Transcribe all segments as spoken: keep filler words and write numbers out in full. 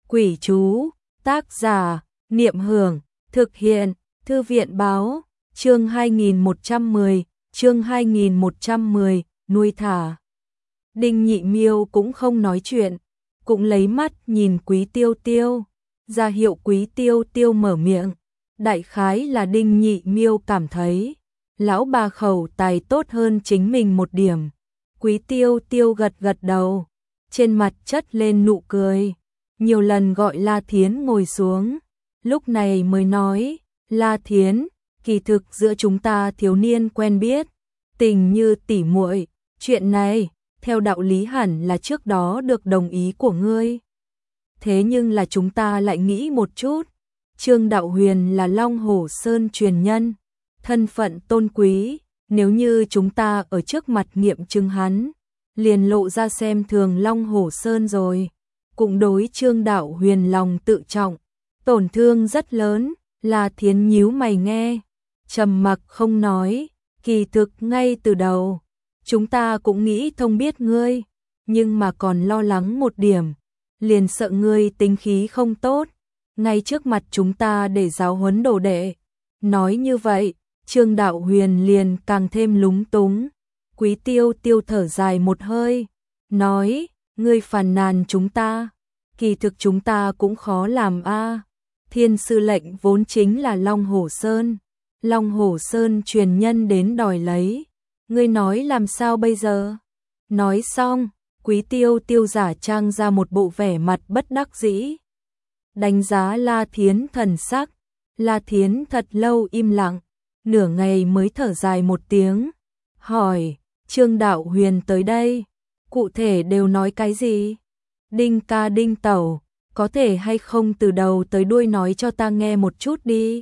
Quỷ chú, tác giả, Niệm Hưởng, thực hiện, Thư viện báo, chương hai nghìn một trăm mười, chương hai nghìn một trăm mười, nuôi thả. Đinh Nhị Miêu cũng không nói chuyện, cũng lấy mắt nhìn Quý Tiêu Tiêu, ra hiệu Quý Tiêu Tiêu mở miệng. Đại khái là Đinh Nhị Miêu cảm thấy lão bà khẩu tài tốt hơn chính mình một điểm. Quý Tiêu Tiêu gật gật đầu, trên mặt chất lên nụ cười, nhiều lần gọi La Thiến ngồi xuống, lúc này mới nói, La Thiến, kỳ thực giữa chúng ta thiếu niên quen biết, tình như tỉ muội, chuyện này, theo đạo lý hẳn là trước đó được đồng ý của ngươi. Thế nhưng là chúng ta lại nghĩ một chút, Trương Đạo Huyền là Long Hổ Sơn truyền nhân, thân phận tôn quý, nếu như chúng ta ở trước mặt nghiệm chứng hắn, liền lộ ra xem thường Long Hổ Sơn rồi, cũng đối Trương Đạo Huyền lòng tự trọng, tổn thương rất lớn. La Thiến nhíu mày nghe, trầm mặc không nói, kỳ thực ngay từ đầu, chúng ta cũng nghĩ thông biết ngươi, nhưng mà còn lo lắng một điểm, liền sợ ngươi tính khí không tốt, ngay trước mặt chúng ta để giáo huấn đồ đệ. Nói như vậy, Trương Đạo Huyền liền càng thêm lúng túng. Quý Tiêu Tiêu thở dài một hơi, nói, ngươi phàn nàn chúng ta, kỳ thực chúng ta cũng khó làm a. Thiên sư lệnh vốn chính là Long Hổ Sơn, Long Hổ Sơn truyền nhân đến đòi lấy, ngươi nói làm sao bây giờ? Nói xong, Quý Tiêu Tiêu giả trang ra một bộ vẻ mặt bất đắc dĩ, đánh giá La Thiến thần sắc. La Thiến thật lâu im lặng, nửa ngày mới thở dài một tiếng, hỏi, Trương Đạo Huyền tới đây, cụ thể đều nói cái gì? Đinh ca Đinh tẩu, có thể hay không từ đầu tới đuôi nói cho ta nghe một chút đi?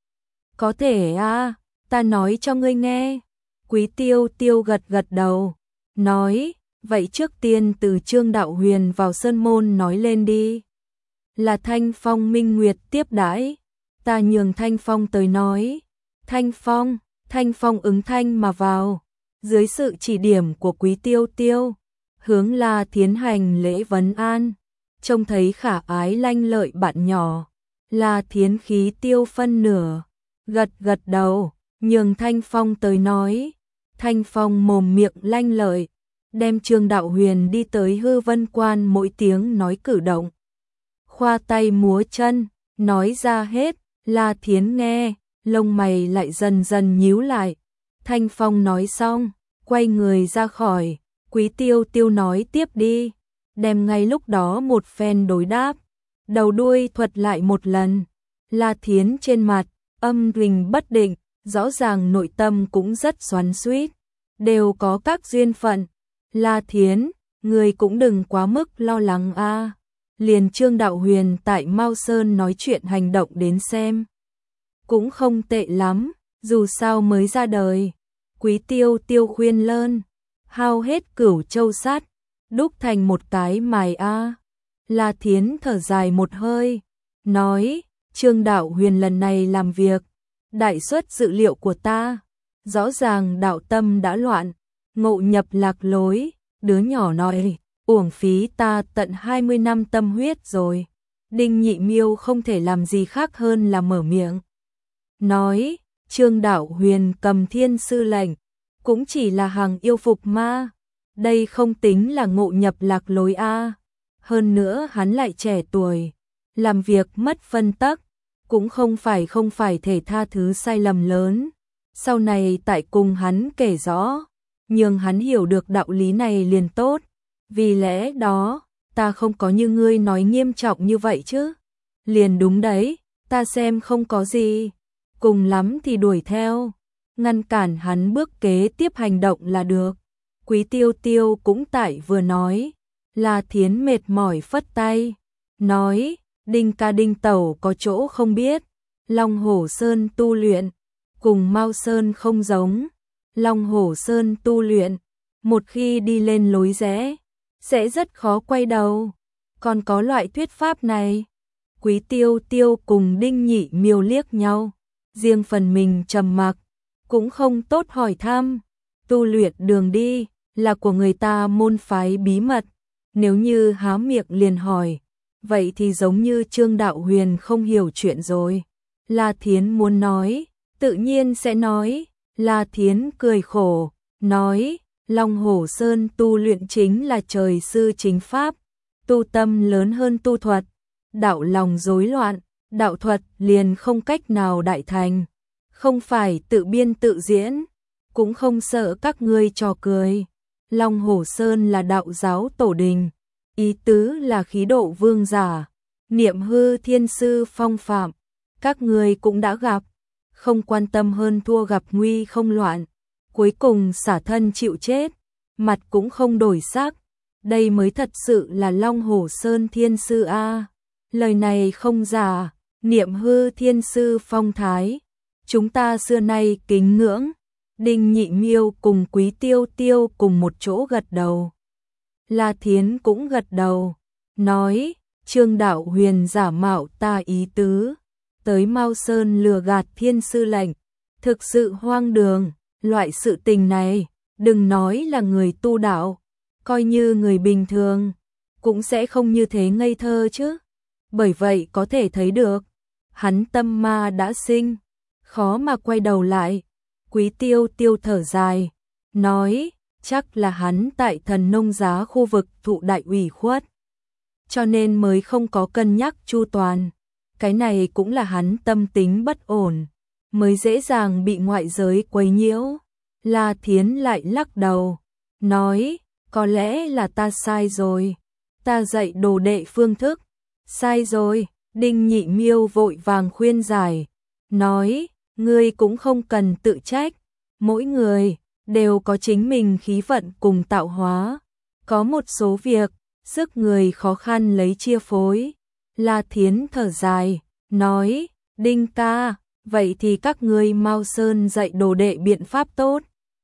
Có thể à, ta nói cho ngươi nghe. Quý Tiêu Tiêu gật gật đầu, nói, vậy trước tiên từ Trương Đạo Huyền vào sơn môn nói lên đi. Là Thanh Phong Minh Nguyệt tiếp đãi, ta nhường Thanh Phong tới nói. Thanh Phong, Thanh Phong ứng thanh mà vào, dưới sự chỉ điểm của Quý Tiêu Tiêu, hướng La Thiến hành lễ vấn an, trông thấy khả ái lanh lợi bạn nhỏ, La Thiến khí tiêu phân nửa, gật gật đầu, nhường Thanh Phong tới nói. Thanh Phong mồm miệng lanh lợi, đem Trương Đạo Huyền đi tới Hư Vân Quan mỗi tiếng nói cử động, khoa tay múa chân, nói ra hết. La Thiến nghe, lông mày lại dần dần nhíu lại. Thanh Phong nói xong, quay người ra khỏi. Quý Tiêu Tiêu nói tiếp đi, đem ngay lúc đó một phen đối đáp, đầu đuôi thuật lại một lần. La Thiến trên mặt âm tình bất định, rõ ràng nội tâm cũng rất xoắn xuýt, đều có các duyên phận. La Thiến, người cũng đừng quá mức lo lắng a. Liền Trương Đạo Huyền tại Mao Sơn nói chuyện hành động đến xem, cũng không tệ lắm, dù sao mới ra đời. Quý Tiêu Tiêu khuyên lơn, hao hết cửu châu sắt, đúc thành một cái mài a. La Thiến thở dài một hơi, nói, Trương Đạo Huyền lần này làm việc, đại xuất dự liệu của ta, rõ ràng đạo tâm đã loạn, ngộ nhập lạc lối, đứa nhỏ nói, uổng phí ta tận hai mươi năm tâm huyết rồi. Đinh Nhị Miêu không thể làm gì khác hơn là mở miệng, nói, Trương Đạo Huyền cầm thiên sư lệnh, cũng chỉ là hàng yêu phục ma, đây không tính là ngộ nhập lạc lối a. Hơn nữa hắn lại trẻ tuổi, làm việc mất phân tắc, cũng không phải không phải thể tha thứ sai lầm lớn. Sau này tại cùng hắn kể rõ, nhưng hắn hiểu được đạo lý này liền tốt. Vì lẽ đó, ta không có như ngươi nói nghiêm trọng như vậy chứ. Liền đúng đấy, ta xem không có gì, cùng lắm thì đuổi theo, ngăn cản hắn bước kế tiếp hành động là được. Quý Tiêu Tiêu cũng tại vừa nói. La Thiến mệt mỏi phất tay, nói, Đinh ca Đinh tẩu có chỗ không biết, Long Hổ Sơn tu luyện cùng Mao Sơn không giống. Long Hổ Sơn tu luyện, một khi đi lên lối rẽ, sẽ rất khó quay đầu. Còn có loại thuyết pháp này. Quý Tiêu Tiêu cùng Đinh Nhị Miêu liếc nhau, riêng phần mình trầm mặc, cũng không tốt hỏi thăm. Tu luyện đường đi là của người ta môn phái bí mật, nếu như há miệng liền hỏi, vậy thì giống như Trương Đạo Huyền không hiểu chuyện rồi. La Thiến muốn nói, tự nhiên sẽ nói. La Thiến cười khổ, nói, Long Hổ Sơn tu luyện chính là trời sư chính pháp, tu tâm lớn hơn tu thuật, đạo lòng rối loạn, đạo thuật liền không cách nào đại thành, không phải tự biên tự diễn, cũng không sợ các ngươi trò cười. Long Hổ Sơn là đạo giáo tổ đình, ý tứ là khí độ vương giả, Niệm Hư thiên sư phong phạm, các ngươi cũng đã gặp, không quan tâm hơn thua gặp nguy không loạn, cuối cùng xả thân chịu chết, mặt cũng không đổi sắc, đây mới thật sự là Long Hổ Sơn thiên sư a. Lời này không giả, Niệm Hư thiên sư phong thái, chúng ta xưa nay kính ngưỡng. Đinh Nhị Miêu cùng Quý Tiêu Tiêu cùng một chỗ gật đầu. La Thiến cũng gật đầu, nói, Trương Đạo Huyền giả mạo ta ý tứ, tới Mao Sơn lừa gạt thiên sư lệnh, thực sự hoang đường, loại sự tình này, đừng nói là người tu đạo, coi như người bình thường, cũng sẽ không như thế ngây thơ chứ. Bởi vậy có thể thấy được, hắn tâm ma đã sinh, khó mà quay đầu lại. Quý Tiêu Tiêu thở dài, nói, chắc là hắn tại Thần Nông Giá khu vực thụ đại ủy khuất, cho nên mới không có cân nhắc chu toàn. Cái này cũng là hắn tâm tính bất ổn, mới dễ dàng bị ngoại giới quấy nhiễu. La Thiến lại lắc đầu, nói, có lẽ là ta sai rồi, ta dạy đồ đệ phương thức, sai rồi. Đinh Nhị Miêu vội vàng khuyên giải, nói, ngươi cũng không cần tự trách, mỗi người đều có chính mình khí vận cùng tạo hóa, có một số việc, sức người khó khăn lấy chia phối. La Thiến thở dài, nói, Đinh ca, vậy thì các ngươi Mao Sơn dạy đồ đệ biện pháp tốt.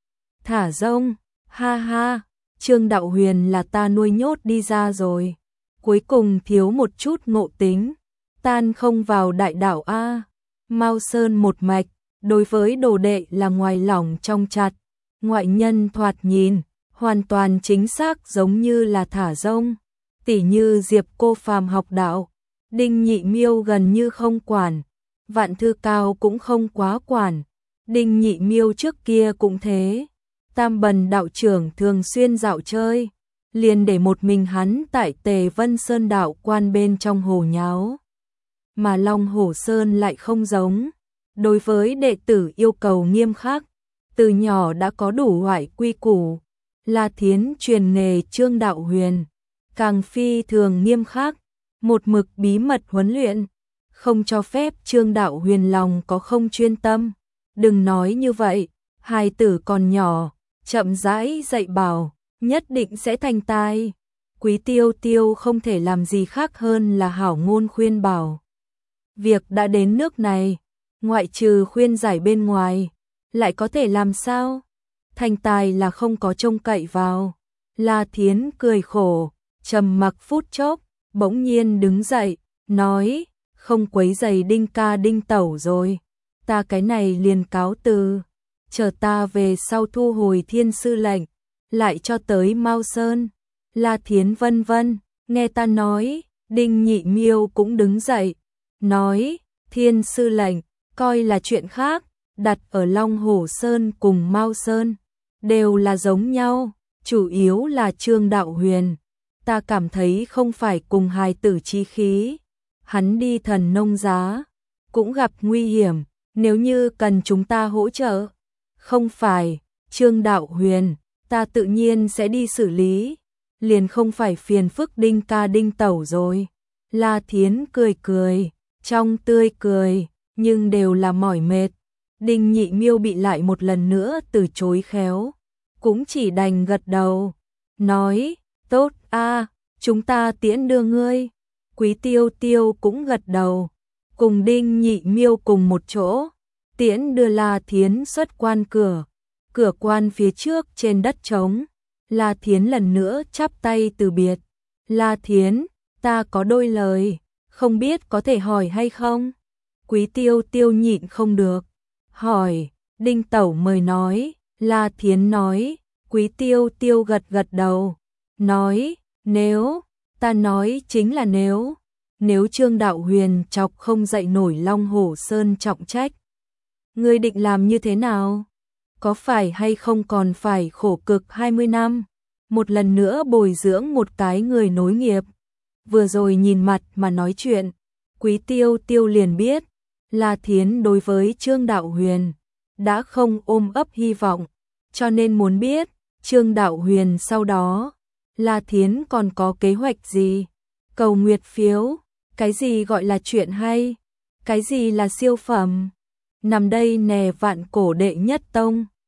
Thả rông, ha ha, Trương Đạo Huyền là ta nuôi nhốt đi ra rồi, cuối cùng thiếu một chút ngộ tính, tan không vào đại đạo a. Mao Sơn một mạch, đối với đồ đệ là ngoài lỏng trong chặt, ngoại nhân thoạt nhìn, hoàn toàn chính xác giống như là thả rông. Tỉ như Diệp Cô Phàm học đạo, Đinh Nhị Miêu gần như không quản, Vạn Thư Cao cũng không quá quản, Đinh Nhị Miêu trước kia cũng thế. Tam Bần đạo trưởng thường xuyên dạo chơi, liền để một mình hắn tại Tề Vân Sơn đạo quan bên trong hồ nháo. Mà Long Hổ Sơn lại không giống, đối với đệ tử yêu cầu nghiêm khắc, từ nhỏ đã có đủ loại quy củ. La Thiến truyền nghề Trương Đạo Huyền, càng phi thường nghiêm khắc, một mực bí mật huấn luyện, không cho phép Trương Đạo Huyền lòng có không chuyên tâm. Đừng nói như vậy, hài tử còn nhỏ, chậm rãi dạy bảo, nhất định sẽ thành tài. Quý Tiêu Tiêu không thể làm gì khác hơn là hảo ngôn khuyên bảo. Việc đã đến nước này, ngoại trừ khuyên giải bên ngoài, lại có thể làm sao? Thành tài là không có trông cậy vào. La Thiến cười khổ, trầm mặc phút chốc, bỗng nhiên đứng dậy, nói, không quấy giày Đinh ca Đinh tẩu rồi, ta cái này liền cáo từ, chờ ta về sau thu hồi thiên sư lệnh, lại cho tới Mao Sơn. La Thiến vân vân, nghe ta nói. Đinh Nhị Miêu cũng đứng dậy, nói, thiên sư lệnh, coi là chuyện khác, đặt ở Long Hổ Sơn cùng Mao Sơn, đều là giống nhau, chủ yếu là Trương Đạo Huyền, ta cảm thấy không phải cùng hài tử chi khí, hắn đi Thần Nông Giá, cũng gặp nguy hiểm, nếu như cần chúng ta hỗ trợ, không phải, Trương Đạo Huyền, ta tự nhiên sẽ đi xử lý, liền không phải phiền phức Đinh ca Đinh tẩu rồi. La Thiến cười cười, trong tươi cười, nhưng đều là mỏi mệt. Đinh Nhị Miêu bị lại một lần nữa từ chối khéo, cũng chỉ đành gật đầu, nói, tốt a, chúng ta tiễn đưa ngươi. Quý Tiêu Tiêu cũng gật đầu, cùng Đinh Nhị Miêu cùng một chỗ, tiễn đưa La Thiến xuất quan cửa. Cửa quan phía trước trên đất trống, La Thiến lần nữa chắp tay từ biệt. La Thiến, ta có đôi lời, không biết có thể hỏi hay không? Quý Tiêu Tiêu nhịn không được, hỏi, Đinh tẩu mời nói. La Thiến nói. Quý Tiêu Tiêu gật gật đầu, nói, nếu, ta nói chính là nếu, nếu Trương Đạo Huyền chọc không dậy nổi Long Hổ Sơn trọng trách, ngươi định làm như thế nào? Có phải hay không còn phải khổ cực hai mươi năm, một lần nữa bồi dưỡng một cái người nối nghiệp? Vừa rồi nhìn mặt mà nói chuyện, Quý Tiêu Tiêu liền biết, La Thiến đối với Trương Đạo Huyền đã không ôm ấp hy vọng, cho nên muốn biết Trương Đạo Huyền sau đó, La Thiến còn có kế hoạch gì? Cầu nguyệt phiếu, cái gì gọi là chuyện hay? Cái gì là siêu phẩm? Nằm đây nè vạn cổ đệ nhất tông.